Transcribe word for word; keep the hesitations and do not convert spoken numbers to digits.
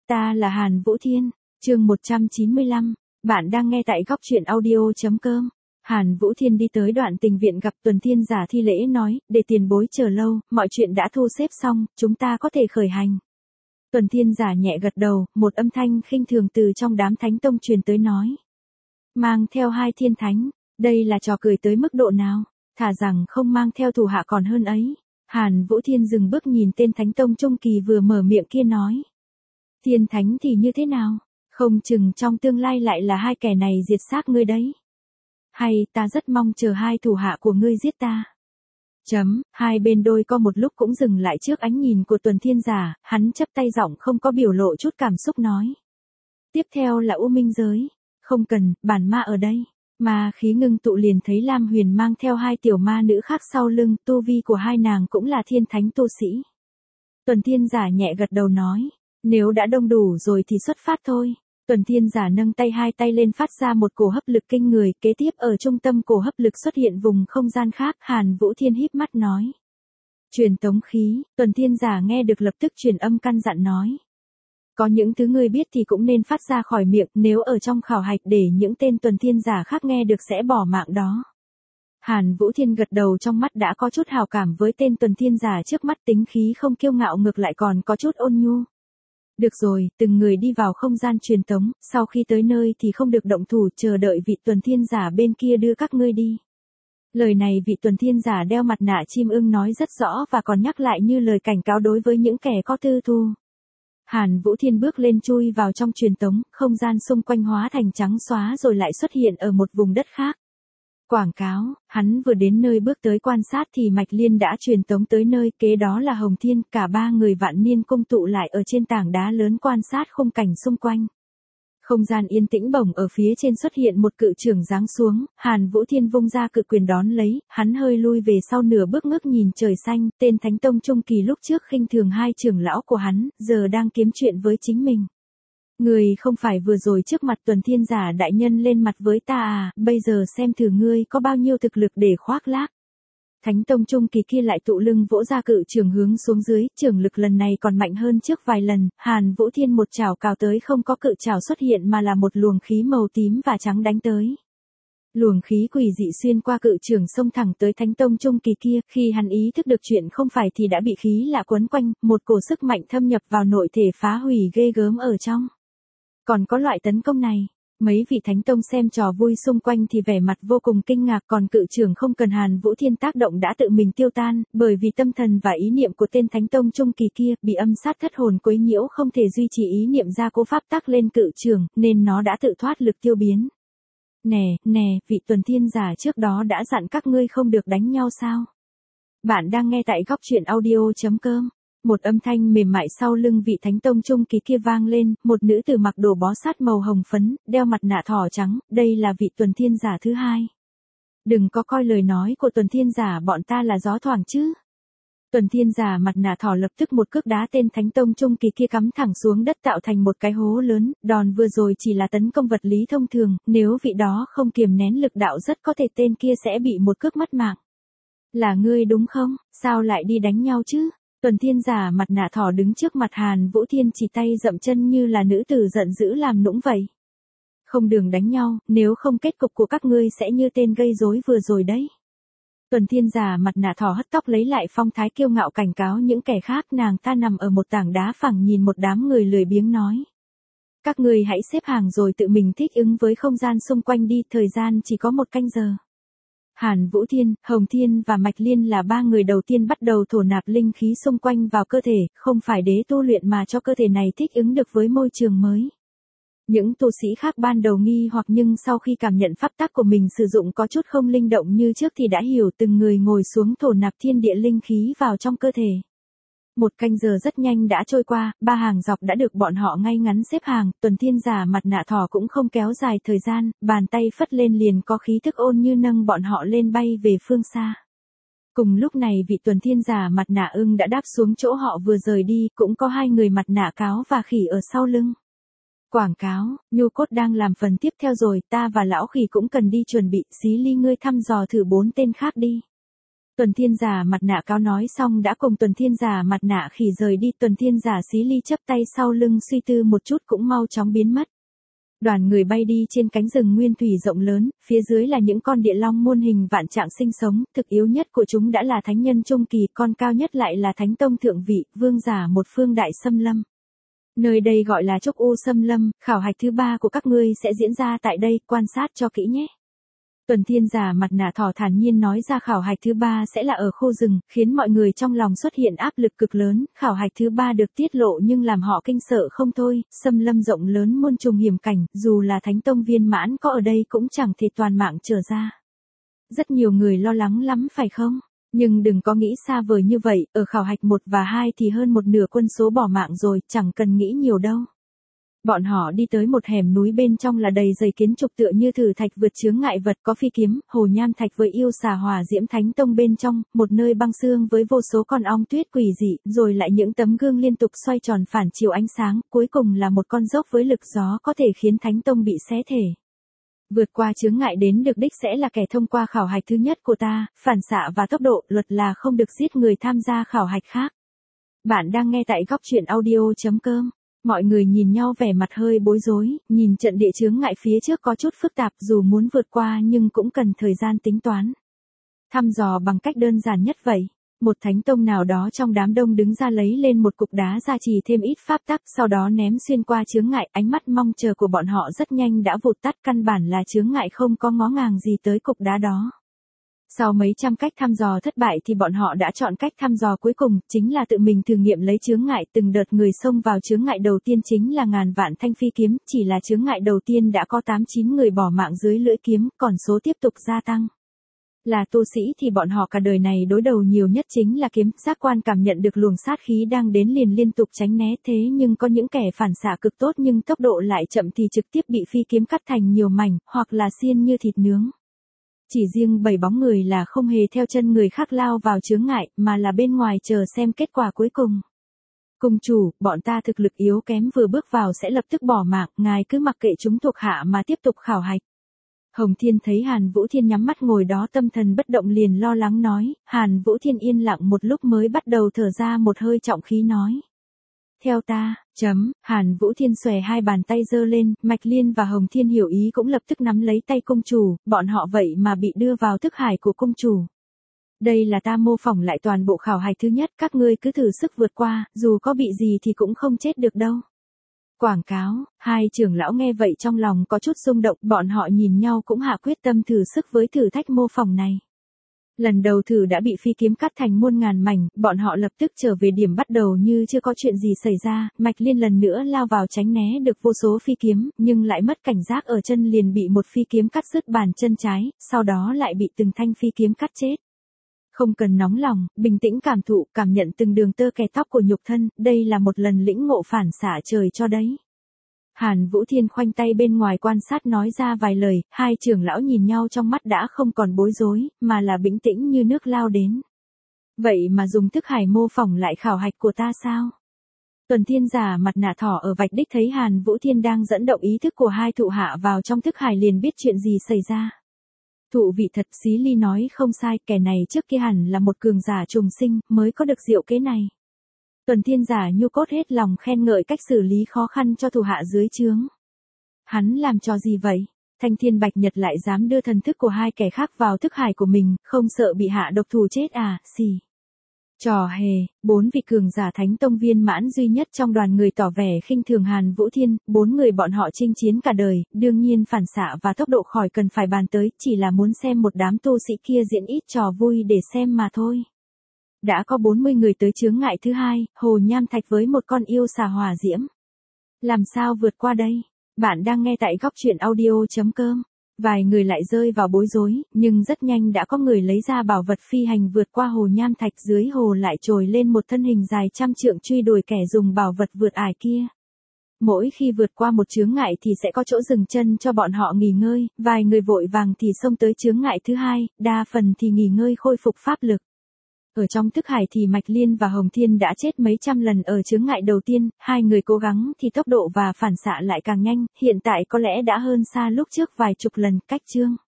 Ta là Hàn Vũ Thiên, chương một trăm chín mươi lăm, bạn đang nghe tại góc truyện audio.com. Hàn Vũ Thiên đi tới Đoạn Tình viện gặp Tuần Thiên Giả thi lễ nói, để tiền bối chờ lâu, mọi chuyện đã thu xếp xong, chúng ta có thể khởi hành. Tuần Thiên Giả nhẹ gật đầu, một âm thanh khinh thường từ trong đám thánh tông truyền tới nói. Mang theo hai thiên thánh, đây là trò cười tới mức độ nào, thà rằng không mang theo thủ hạ còn hơn ấy. Hàn Vũ Thiên dừng bước nhìn tên thánh tông trung kỳ vừa mở miệng kia nói. Thiên thánh thì như thế nào, không chừng trong tương lai lại là hai kẻ này diệt xác ngươi đấy. Hay ta rất mong chờ hai thủ hạ của ngươi giết ta. Chấm, hai bên đôi co một lúc cũng dừng lại trước ánh nhìn của Tuần Thiên Giả, hắn chấp tay giọng không có biểu lộ chút cảm xúc nói. Tiếp theo là U Minh Giới, không cần, bản ma ở đây. Mà khí ngưng tụ liền thấy Lam Huyền mang theo hai tiểu ma nữ khác sau lưng, tu vi của hai nàng cũng là thiên thánh tu sĩ. Tuần Thiên Giả nhẹ gật đầu nói, nếu đã đông đủ rồi thì xuất phát thôi. Tuần Thiên Giả nâng tay hai tay lên phát ra một cổ hấp lực kinh người, kế tiếp ở trung tâm cổ hấp lực xuất hiện vùng không gian khác, Hàn Vũ Thiên híp mắt nói. Truyền tống khí, Tuần Thiên Giả nghe được lập tức truyền âm căn dặn nói. Có những thứ ngươi biết thì cũng nên phát ra khỏi miệng, nếu ở trong khảo hạch để những tên Tuần Thiên Giả khác nghe được sẽ bỏ mạng đó. Hàn Vũ Thiên gật đầu, trong mắt đã có chút hào cảm với tên Tuần Thiên Giả trước mắt, tính khí không kiêu ngạo ngược lại còn có chút ôn nhu. Được rồi, từng người đi vào không gian truyền tống, sau khi tới nơi thì không được động thủ, chờ đợi vị Tuần Thiên Giả bên kia đưa các ngươi đi. Lời này vị Tuần Thiên Giả đeo mặt nạ chim ưng nói rất rõ và còn nhắc lại như lời cảnh cáo đối với những kẻ có tư thù. Hàn Vũ Thiên bước lên chui vào trong truyền tống, không gian xung quanh hóa thành trắng xóa rồi lại xuất hiện ở một vùng đất khác. Quảng cáo, hắn vừa đến nơi bước tới quan sát thì Mạch Liên đã truyền tống tới nơi, kế đó là Hồng Thiên, cả ba người vạn niên cung tụ lại ở trên tảng đá lớn quan sát khung cảnh xung quanh. Không gian yên tĩnh bổng, ở phía trên xuất hiện một cự trưởng giáng xuống, Hàn Vũ Thiên vung ra cự quyền đón lấy, hắn hơi lui về sau nửa bước ngước nhìn trời xanh, tên Thánh Tông Trung Kỳ lúc trước khinh thường hai trưởng lão của hắn, giờ đang kiếm chuyện với chính mình. Người không phải vừa rồi trước mặt Tuần Thiên Giả đại nhân lên mặt với ta à, bây giờ xem thử ngươi có bao nhiêu thực lực để khoác lác. Thánh Tông Trung Kỳ kia lại tụ lưng vỗ ra cự trường hướng xuống dưới, trường lực lần này còn mạnh hơn trước vài lần, Hàn Vũ Thiên một chảo cào tới, không có cự chảo xuất hiện mà là một luồng khí màu tím và trắng đánh tới. Luồng khí quỷ dị xuyên qua cự trường xông thẳng tới Thánh Tông Trung Kỳ kia, khi hắn ý thức được chuyện không phải thì đã bị khí lạ quấn quanh, một cổ sức mạnh thâm nhập vào nội thể phá hủy ghê gớm ở trong. Còn có loại tấn công này, mấy vị thánh tông xem trò vui xung quanh thì vẻ mặt vô cùng kinh ngạc, còn cự trưởng không cần Hàn Vũ Thiên tác động đã tự mình tiêu tan, bởi vì tâm thần và ý niệm của tên thánh tông trung kỳ kia bị âm sát thất hồn quấy nhiễu, không thể duy trì ý niệm ra cố pháp tác lên cự trưởng, nên nó đã tự thoát lực tiêu biến. Nè, nè, vị Tuần Thiên Giả trước đó đã dặn các ngươi không được đánh nhau sao? Bạn đang nghe tại góc truyện audio.com. Một âm thanh mềm mại sau lưng vị Thánh Tông Trung Kỳ kia vang lên, một nữ tử mặc đồ bó sát màu hồng phấn, đeo mặt nạ thỏ trắng, đây là vị Tuần Thiên Giả thứ hai. Đừng có coi lời nói của Tuần Thiên Giả bọn ta là gió thoảng chứ. Tuần Thiên Giả mặt nạ thỏ lập tức một cước đá tên Thánh Tông Trung Kỳ kia cắm thẳng xuống đất tạo thành một cái hố lớn, đòn vừa rồi chỉ là tấn công vật lý thông thường, nếu vị đó không kiềm nén lực đạo rất có thể tên kia sẽ bị một cước mất mạng. Là ngươi đúng không, sao lại đi đánh nhau chứ? Tuần Thiên Giả mặt nạ thỏ đứng trước mặt Hàn Vũ Thiên chỉ tay dậm chân như là nữ tử giận dữ làm nũng vậy. Không đường đánh nhau, nếu không kết cục của các ngươi sẽ như tên gây rối vừa rồi đấy. Tuần Thiên Giả mặt nạ thỏ hất tóc lấy lại phong thái kiêu ngạo cảnh cáo những kẻ khác, nàng ta nằm ở một tảng đá phẳng nhìn một đám người lười biếng nói. Các ngươi hãy xếp hàng rồi tự mình thích ứng với không gian xung quanh đi, thời gian chỉ có một canh giờ. Hàn Vũ Thiên, Hồng Thiên và Mạch Liên là ba người đầu tiên bắt đầu thổ nạp linh khí xung quanh vào cơ thể, không phải đế tu luyện mà cho cơ thể này thích ứng được với môi trường mới. Những tu sĩ khác ban đầu nghi hoặc nhưng sau khi cảm nhận pháp tắc của mình sử dụng có chút không linh động như trước thì đã hiểu, từng người ngồi xuống thổ nạp thiên địa linh khí vào trong cơ thể. Một canh giờ rất nhanh đã trôi qua, ba hàng dọc đã được bọn họ ngay ngắn xếp hàng, Tuần Thiên Giả mặt nạ thỏ cũng không kéo dài thời gian, bàn tay phất lên liền có khí thức ôn như nâng bọn họ lên bay về phương xa. Cùng lúc này vị Tuần Thiên Giả mặt nạ ưng đã đáp xuống chỗ họ vừa rời đi, cũng có hai người mặt nạ cáo và khỉ ở sau lưng. Quảng cáo, Nhu Cốt đang làm phần tiếp theo rồi, ta và lão khỉ cũng cần đi chuẩn bị, Xí Ly ngươi thăm dò thử bốn tên khác đi. Tuần Thiên Giả mặt nạ cáo nói xong đã cùng Tuần Thiên Giả mặt nạ khỉ rời đi. Tuần Thiên Giả xí ly chấp tay sau lưng suy tư một chút cũng mau chóng biến mất. Đoàn người bay đi trên cánh rừng nguyên thủy rộng lớn, phía dưới là những con địa long muôn hình vạn trạng sinh sống, thực yếu nhất của chúng đã là thánh nhân trung kỳ, con cao nhất lại là thánh tông thượng vị, vương giả một phương đại xâm lâm. Nơi đây gọi là Trúc U xâm lâm, khảo hạch thứ ba của các ngươi sẽ diễn ra tại đây, quan sát cho kỹ nhé. Tuần Thiên Giả mặt nạ thỏ thản nhiên nói ra khảo hạch thứ ba sẽ là ở khu rừng, khiến mọi người trong lòng xuất hiện áp lực cực lớn, khảo hạch thứ ba được tiết lộ nhưng làm họ kinh sợ không thôi, xâm lâm rộng lớn muôn trùng hiểm cảnh, dù là thánh tông viên mãn có ở đây cũng chẳng thể toàn mạng trở ra. Rất nhiều người lo lắng lắm phải không? Nhưng đừng có nghĩ xa vời như vậy, ở khảo hạch một và hai thì hơn một nửa quân số bỏ mạng rồi, chẳng cần nghĩ nhiều đâu. Bọn họ đi tới một hẻm núi bên trong là đầy dày kiến trục tựa như thử thạch vượt chướng ngại vật, có phi kiếm, hồ nham thạch với yêu xà hỏa diễm thánh tông bên trong, một nơi băng xương với vô số con ong tuyết quỷ dị, rồi lại những tấm gương liên tục xoay tròn phản chiếu ánh sáng, cuối cùng là một con dốc với lực gió có thể khiến thánh tông bị xé thể. Vượt qua chướng ngại đến được đích sẽ là kẻ thông qua khảo hạch thứ nhất của ta, phản xạ và tốc độ, luật là không được giết người tham gia khảo hạch khác. Bạn đang nghe tại góc truyện audio chấm com. Mọi người nhìn nhau vẻ mặt hơi bối rối, nhìn trận địa chướng ngại phía trước có chút phức tạp, dù muốn vượt qua nhưng cũng cần thời gian tính toán. Thăm dò bằng cách đơn giản nhất vậy. Một thánh tông nào đó trong đám đông đứng ra lấy lên một cục đá gia trì thêm ít pháp tắc, sau đó ném xuyên qua chướng ngại, ánh mắt mong chờ của bọn họ rất nhanh đã vụt tắt, căn bản là chướng ngại không có ngó ngàng gì tới cục đá đó. Sau mấy trăm cách thăm dò thất bại thì bọn họ đã chọn cách thăm dò cuối cùng, chính là tự mình thử nghiệm lấy chướng ngại. Từng đợt người xông vào chướng ngại đầu tiên chính là ngàn vạn thanh phi kiếm, chỉ là chướng ngại đầu tiên đã có tám chín người bỏ mạng dưới lưỡi kiếm, còn số tiếp tục gia tăng. Là tu sĩ thì bọn họ cả đời này đối đầu nhiều nhất chính là kiếm, giác quan cảm nhận được luồng sát khí đang đến liền liên tục tránh né, thế nhưng có những kẻ phản xạ cực tốt nhưng tốc độ lại chậm thì trực tiếp bị phi kiếm cắt thành nhiều mảnh, hoặc là xiên như thịt nướng. Chỉ riêng bảy bóng người là không hề theo chân người khác lao vào chướng ngại, mà là bên ngoài chờ xem kết quả cuối cùng. Cung chủ, bọn ta thực lực yếu kém vừa bước vào sẽ lập tức bỏ mạng, ngài cứ mặc kệ chúng thuộc hạ mà tiếp tục khảo hạch. Hồng Thiên thấy Hàn Vũ Thiên nhắm mắt ngồi đó tâm thần bất động liền lo lắng nói, Hàn Vũ Thiên yên lặng một lúc mới bắt đầu thở ra một hơi trọng khí nói. Theo ta, chấm, Hàn Vũ Thiên xòe hai bàn tay giơ lên, Mạch Liên và Hồng Thiên hiểu ý cũng lập tức nắm lấy tay cung chủ, bọn họ vậy mà bị đưa vào thức hải của cung chủ. Đây là ta mô phỏng lại toàn bộ khảo hạch thứ nhất, các ngươi cứ thử sức vượt qua, dù có bị gì thì cũng không chết được đâu. Quảng cáo, hai trưởng lão nghe vậy trong lòng có chút xung động, bọn họ nhìn nhau cũng hạ quyết tâm thử sức với thử thách mô phỏng này. Lần đầu thử đã bị phi kiếm cắt thành muôn ngàn mảnh, bọn họ lập tức trở về điểm bắt đầu như chưa có chuyện gì xảy ra, Mạch Liên lần nữa lao vào tránh né được vô số phi kiếm, nhưng lại mất cảnh giác ở chân liền bị một phi kiếm cắt đứt bàn chân trái, sau đó lại bị từng thanh phi kiếm cắt chết. Không cần nóng lòng, bình tĩnh cảm thụ, cảm nhận từng đường tơ kẻ tóc của nhục thân, đây là một lần lĩnh ngộ phản xạ trời cho đấy. Hàn Vũ Thiên khoanh tay bên ngoài quan sát nói ra vài lời, hai trưởng lão nhìn nhau trong mắt đã không còn bối rối, mà là bình tĩnh như nước lao đến. Vậy mà dùng thức hải mô phỏng lại khảo hạch của ta sao? Tuần Thiên Giả mặt nạ thỏ ở vạch đích thấy Hàn Vũ Thiên đang dẫn động ý thức của hai thụ hạ vào trong thức hải liền biết chuyện gì xảy ra. Thụ vị thật, Xí Ly nói không sai, kẻ này trước kia hẳn là một cường giả trùng sinh, mới có được diệu kế này. Tuần Thiên Giả nhu cốt hết lòng khen ngợi cách xử lý khó khăn cho thủ hạ dưới trướng. Hắn làm trò gì vậy? Thanh Thiên Bạch Nhật lại dám đưa thần thức của hai kẻ khác vào thức hải của mình, không sợ bị hạ độc thủ chết à, xì. Trò hề, bốn vị cường giả thánh tông viên mãn duy nhất trong đoàn người tỏ vẻ khinh thường Hàn Vũ Thiên, bốn người bọn họ chinh chiến cả đời, đương nhiên phản xạ và tốc độ khỏi cần phải bàn tới, chỉ là muốn xem một đám tu sĩ kia diễn ít trò vui để xem mà thôi. Đã có bốn mươi người tới chướng ngại thứ hai, hồ nham thạch với một con yêu xà hỏa diễm. Làm sao vượt qua đây? Bạn đang nghe tại góc truyện audio chấm com. Vài người lại rơi vào bối rối, nhưng rất nhanh đã có người lấy ra bảo vật phi hành vượt qua hồ nham thạch, dưới hồ lại trồi lên một thân hình dài trăm trượng truy đuổi kẻ dùng bảo vật vượt ải kia. Mỗi khi vượt qua một chướng ngại thì sẽ có chỗ dừng chân cho bọn họ nghỉ ngơi, vài người vội vàng thì xông tới chướng ngại thứ hai, đa phần thì nghỉ ngơi khôi phục pháp lực. Ở trong thức hải thì Mạch Liên và Hồng Thiên đã chết mấy trăm lần ở chướng ngại đầu tiên, hai người cố gắng thì tốc độ và phản xạ lại càng nhanh, hiện tại có lẽ đã hơn xa lúc trước vài chục lần, cách chương.